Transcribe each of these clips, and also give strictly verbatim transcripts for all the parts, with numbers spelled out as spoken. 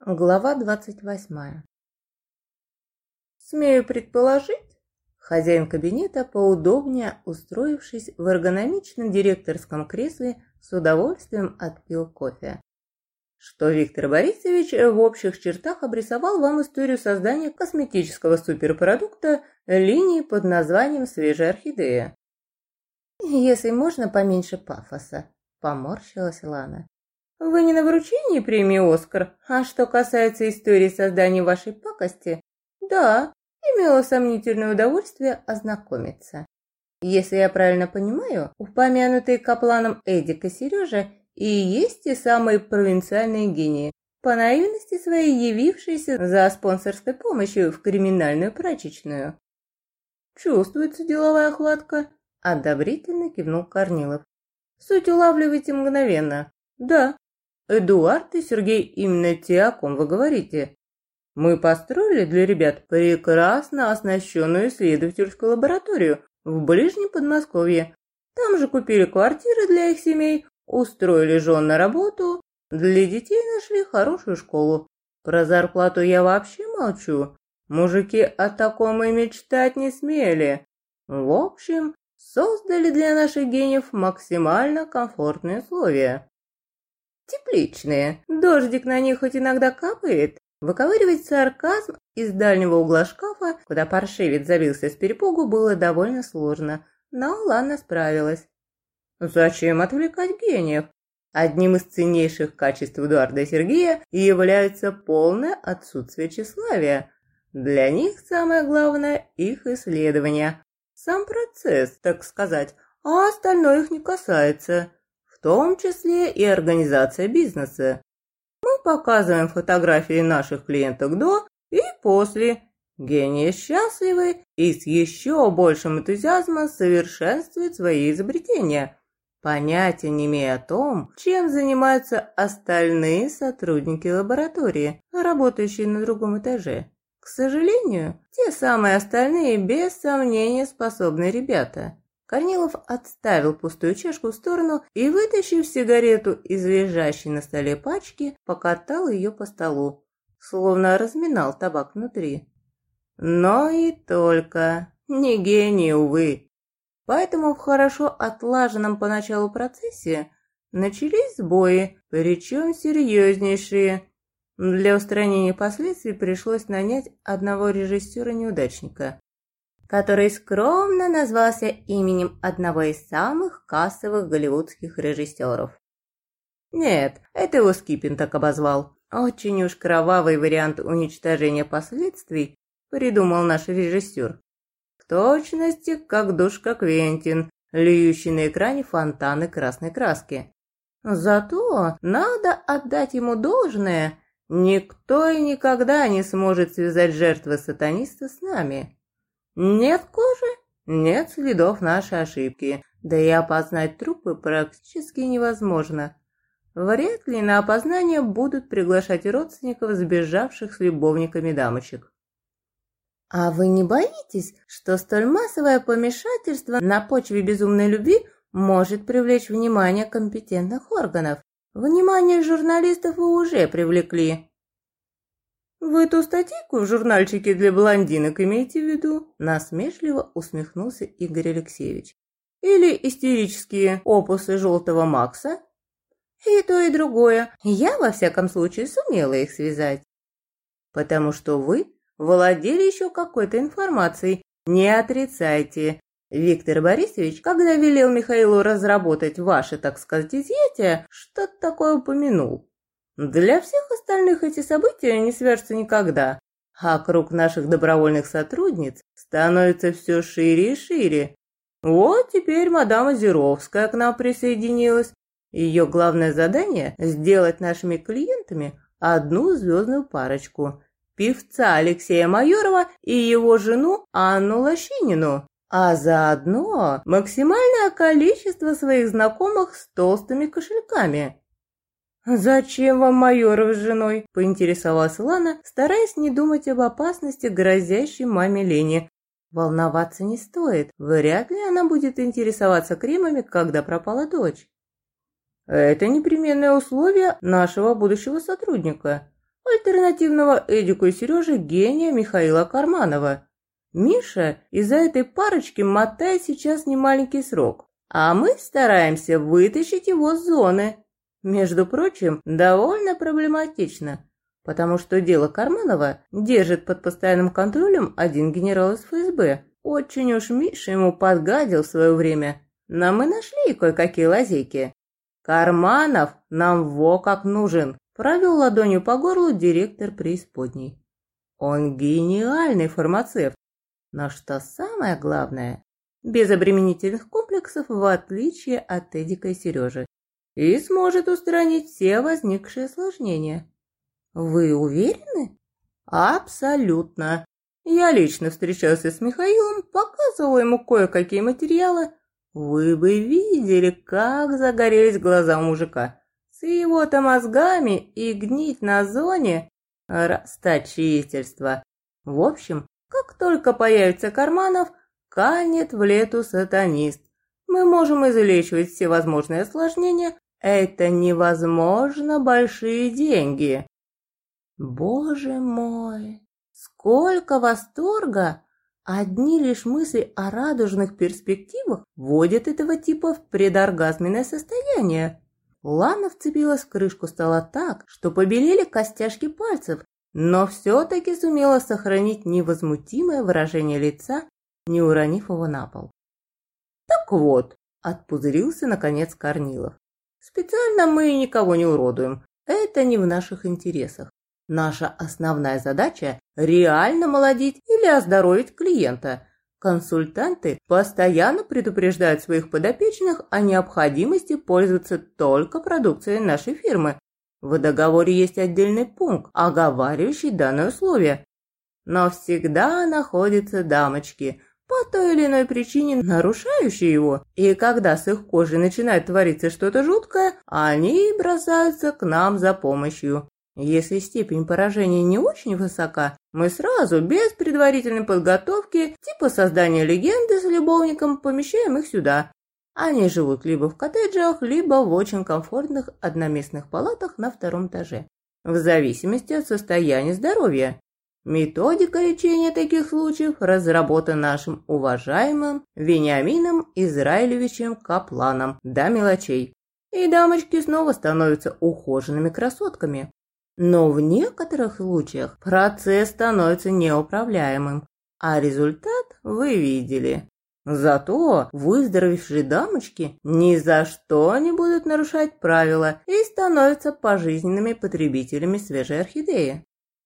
Глава двадцать восьмая. Смею предположить, хозяин кабинета, поудобнее устроившись в эргономичном директорском кресле, с удовольствием отпил кофе, что Виктор Борисович в общих чертах обрисовал вам историю создания косметического суперпродукта линии под названием «Свежая орхидея». «Если можно, поменьше пафоса», — поморщилась Лана. «Вы не на вручении премии «Оскар», а что касается истории создания вашей пакости, да, имела сомнительное удовольствие ознакомиться. Если я правильно понимаю, упомянутые Капланом Эдик и Сережа и есть те самые провинциальные гении, по наивности своей явившиеся за спонсорской помощью в криминальную прачечную». «Чувствуется деловая хватка», — одобрительно кивнул Корнилов. «Суть улавливаете мгновенно. Да. Эдуард и Сергей именно те, о ком вы говорите. Мы построили для ребят прекрасно оснащенную исследовательскую лабораторию в ближнем Подмосковье. Там же купили квартиры для их семей, устроили жен на работу, для детей нашли хорошую школу. Про зарплату я вообще молчу. Мужики о таком и мечтать не смели. В общем, создали для наших гениев максимально комфортные условия. Тепличные, дождик на них хоть иногда капает. Выковыривать сарказм из дальнего угла шкафа, куда паршивец забился с перепугу, было довольно сложно, но Лана справилась. Зачем отвлекать гениев? Одним из ценнейших качеств Эдуарда и Сергея является полное отсутствие тщеславия. Для них самое главное – их исследование. Сам процесс, так сказать, а остальное их не касается. В том числе и организация бизнеса. Мы показываем фотографии наших клиенток до и после. Гении счастливы и с еще большим энтузиазмом совершенствуют свои изобретения, понятия не имея о том, чем занимаются остальные сотрудники лаборатории, работающие на другом этаже. К сожалению, те самые остальные без сомнения способные ребята. Корнилов отставил пустую чашку в сторону и, вытащив сигарету из лежащей на столе пачки, покатал ее по столу, словно разминал табак внутри. Но и только. Не гений, увы. Поэтому в хорошо отлаженном поначалу процессе начались сбои, причем серьезнейшие. Для устранения последствий пришлось нанять одного режиссера-неудачника, который скромно назвался именем одного из самых кассовых голливудских режиссеров. Нет, это его Скипин так обозвал. Очень уж кровавый вариант уничтожения последствий придумал наш режиссер. В точности, как душка Квентин, льющий на экране фонтаны красной краски. Зато надо отдать ему должное, никто и никогда не сможет связать жертвы сатаниста с нами. Нет кожи, нет следов нашей ошибки, да и опознать трупы практически невозможно. Вряд ли на опознание будут приглашать родственников сбежавших с любовниками дамочек. А вы не боитесь, что столь массовое помешательство на почве безумной любви может привлечь внимание компетентных органов? Внимание журналистов вы уже привлекли. «Вы ту статейку в журнальчике для блондинок имеете в виду?» Насмешливо усмехнулся Игорь Алексеевич. «Или истерические опусы желтого Макса?» «И то, и другое. Я, во всяком случае, сумела их связать». «Потому что вы владели еще какой-то информацией. Не отрицайте. Виктор Борисович, когда велел Михаилу разработать ваше, так сказать, изъятие, что-то такое упомянул. Для всех остальных эти события не свяжутся никогда, а круг наших добровольных сотрудниц становится все шире и шире. Вот теперь мадам Озеровская к нам присоединилась. Ее главное задание – сделать нашими клиентами одну звездную парочку – певца Алексея Майорова и его жену Анну Лощинину, а заодно максимальное количество своих знакомых с толстыми кошельками. «Зачем вам Майоров с женой?» – поинтересовалась Лана, стараясь не думать об опасности, грозящей маме Лене. Волноваться не стоит, вряд ли она будет интересоваться кремами, когда пропала дочь. «Это непременное условие нашего будущего сотрудника. альтернативного Эдику и Сереже гения Михаила Карманова. Миша из-за этой парочки мотает сейчас немаленький срок, а мы стараемся вытащить его с зоны. Между прочим, довольно проблематично, потому что дело Карманова держит под постоянным контролем один генерал из эф эс бэ. Очень уж Миша ему подгадил в свое время, но мы нашли кое-какие лазейки. Карманов нам во как нужен, провел ладонью по горлу директор преисподней. Он гениальный фармацевт, но что самое главное, без обременительных комплексов, в отличие от Эдика и Сережи, и сможет устранить все возникшие осложнения. Вы уверены? Абсолютно. Я лично встречался с Михаилом, показывал ему кое-какие материалы. Вы бы видели, как загорелись глаза у мужика. С его-то мозгами и гнить на зоне – расточительство. В общем, как только появится Карманов, канет в лету сатанист. Мы можем излечивать все возможные осложнения. Это невозможно большие деньги. Боже мой, сколько восторга! Одни лишь мысли о радужных перспективах вводят этого типа в предоргазменное состояние. Лана вцепилась в крышку стола так, что побелели костяшки пальцев, но все-таки сумела сохранить невозмутимое выражение лица, не уронив его на пол. «Так вот», – отпузырился наконец Корнилов, – «специально мы никого не уродуем, это не в наших интересах. Наша основная задача – реально молодить или оздоровить клиента. Консультанты постоянно предупреждают своих подопечных о необходимости пользоваться только продукцией нашей фирмы. В договоре есть отдельный пункт, оговаривающий данное условие. Но всегда находятся дамочки, по той или иной причине нарушающие его, и когда с их кожей начинает твориться что-то жуткое, они бросаются к нам за помощью. Если степень поражения не очень высока, мы сразу, без предварительной подготовки, типа создания легенды с любовником, помещаем их сюда. Они живут либо в коттеджах, либо в очень комфортных одноместных палатах на втором этаже, в зависимости от состояния здоровья. Методика лечения таких случаев разработана нашим уважаемым Вениамином Израилевичем Капланом до мелочей. И дамочки снова становятся ухоженными красотками. Но в некоторых случаях процесс становится неуправляемым, а результат вы видели. Зато выздоровевшие дамочки ни за что не будут нарушать правила и становятся пожизненными потребителями свежей орхидеи.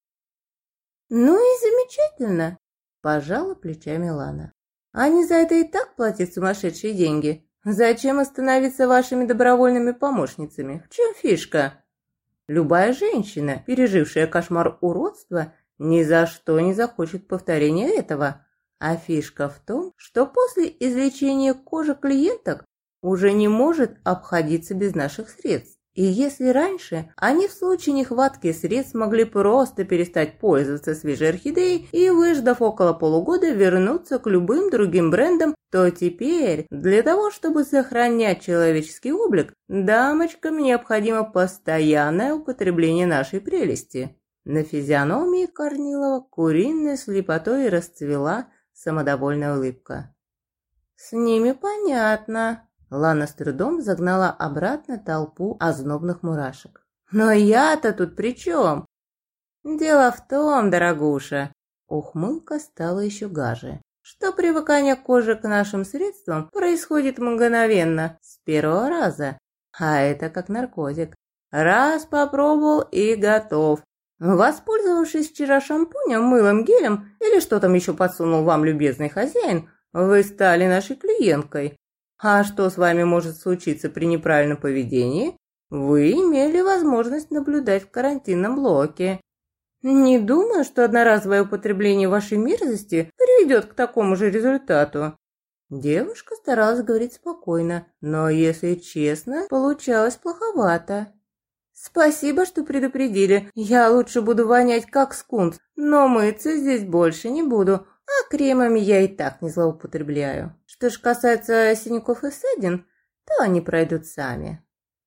«Ну и замечательно», – пожала плечами Лана. «Они за это и так платят сумасшедшие деньги. Зачем остановиться вашими добровольными помощницами? В чем фишка?» Любая женщина, пережившая кошмар уродства, ни за что не захочет повторения этого. А фишка в том, что после излечения кожа клиенток уже не может обходиться без наших средств. И если раньше они в случае нехватки средств могли просто перестать пользоваться свежей орхидеей и, выждав около полугода, вернуться к любым другим брендам, то теперь для того, чтобы сохранять человеческий облик, дамочкам необходимо постоянное употребление нашей прелести. На физиономии Корнилова куриной слепотой расцвела самодовольная улыбка. «С ними понятно». Лана с трудом загнала обратно толпу ознобных мурашек. «Но я-то тут при чем?» «Дело в том, дорогуша», ухмылка стала еще гаже, что привыкание кожи к нашим средствам происходит мгновенно, с первого раза. А это как наркотик. Раз попробовал и готов. Воспользовавшись вчера шампунем, мылом, гелем или что там еще подсунул вам любезный хозяин, вы стали нашей клиенткой. А что с вами может случиться при неправильном поведении? Вы имели возможность наблюдать в карантинном блоке. Не думаю, что одноразовое употребление вашей мерзости приведет к такому же результату. Девушка старалась говорить спокойно, но, если честно, получалось плоховато. Спасибо, что предупредили. Я лучше буду вонять как скунс, но мыться здесь больше не буду. А кремами я и так не злоупотребляю. Что ж касается синяков и ссадин, то они пройдут сами.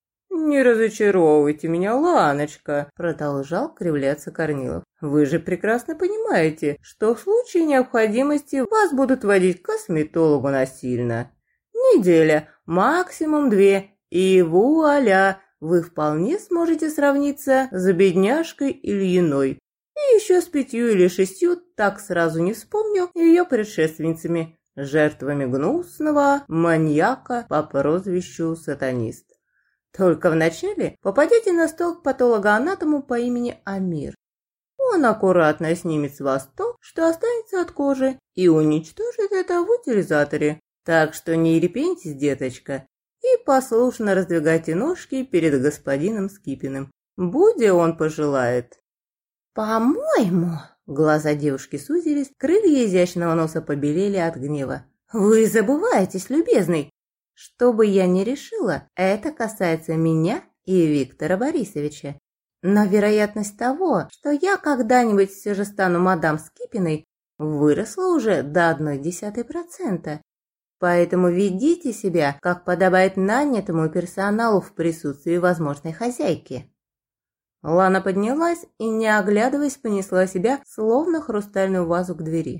«Не разочаровывайте меня, Ланочка», – продолжал кривляться Корнилов. «Вы же прекрасно понимаете, что в случае необходимости вас будут водить к косметологу насильно. Неделя, максимум две, и вуаля, вы вполне сможете сравниться с бедняжкой Ильиной. И еще с пятью или шестью, так сразу не вспомню, ее предшественницами, жертвами гнусного маньяка по прозвищу Сатанист. Только вначале попадете на стол к патологоанатому по имени Амир. Он аккуратно снимет с вас то, что останется от кожи, и уничтожит это в утилизаторе. Так что не репентесь, деточка, и послушно раздвигайте ножки перед господином Скипиным, будь он пожелает». «По-моему...» — глаза девушки сузились, крылья изящного носа побелели от гнева. «Вы забываетесь, любезный. Что бы я ни решила, это касается меня и Виктора Борисовича. Но вероятность того, что я когда-нибудь все же стану мадам Скипиной, выросла уже до одной десятой процента. Поэтому ведите себя, как подобает нанятому персоналу в присутствии возможной хозяйки». Лана поднялась и, не оглядываясь, понесла себя, словно хрустальную вазу, к двери.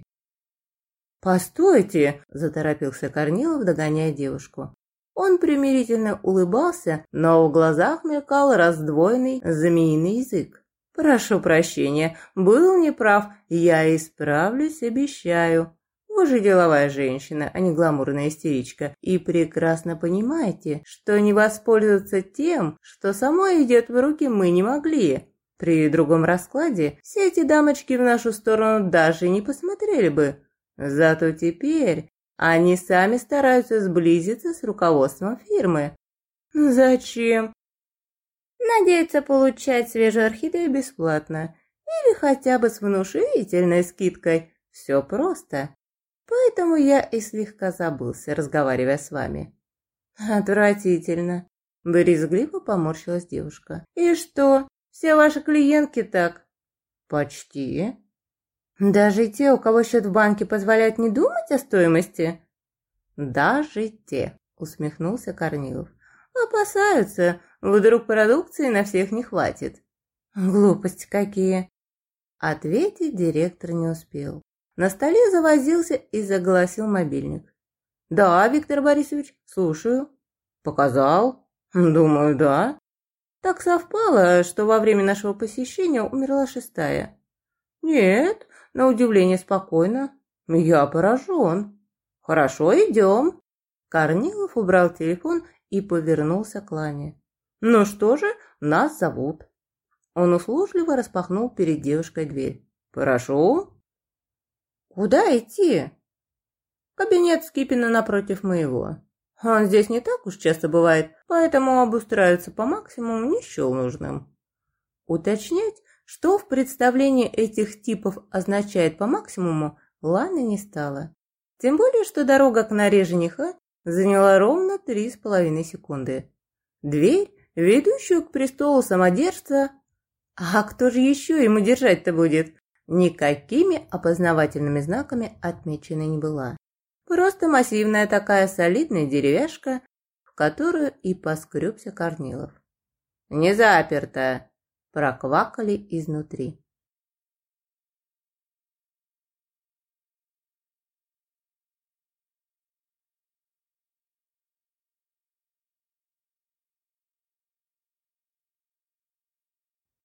«Постойте!» – заторопился Корнилов, догоняя девушку. Он примирительно улыбался, но в глазах мелькал раздвоенный змеиный язык. «Прошу прощения, был неправ, я исправлюсь, обещаю. Вы же деловая женщина, а не гламурная истеричка, и прекрасно понимаете, что не воспользоваться тем, что самой идет в руки, мы не могли. При другом раскладе все эти дамочки в нашу сторону даже не посмотрели бы. Зато теперь они сами стараются сблизиться с руководством фирмы. Зачем? Надеются получать свежую орхидею бесплатно или хотя бы с внушительной скидкой. Все просто. Поэтому я и слегка забылся, разговаривая с вами». «Отвратительно», — брезгливо поморщилась девушка. «И что, все ваши клиентки так?» «Почти». «Даже те, у кого счет в банке позволяет не думать о стоимости?» «Даже те», — усмехнулся Корнилов. «Опасаются, вдруг продукции на всех не хватит». «Глупости какие!» Ответить директор не успел. На столе завозился и заголосил мобильник. «Да, Виктор Борисович, слушаю». «Показал?» «Думаю, да». «Так совпало, что во время нашего посещения умерла шестая». «Нет, на удивление спокойно. Я поражен». «Хорошо, идем». Корнилов убрал телефон и повернулся к Лане. «Ну что же, нас зовут». Он услужливо распахнул перед девушкой дверь. «Прошу». «Куда идти?» «Кабинет Скипина напротив моего. Он здесь не так уж часто бывает, поэтому обустраиваться по максимуму не счел нужным». Уточнять, что в представлении этих типов означает по максимуму, Лана не стала. Тем более, что дорога к норе жениха заняла ровно три с половиной секунды. Дверь, ведущую к престолу самодержца, а кто же еще ему держать-то будет, никакими опознавательными знаками отмечена не была. Просто массивная такая солидная деревяшка, в которую и поскребся Корнилов. «Не заперто!» – проквакали изнутри.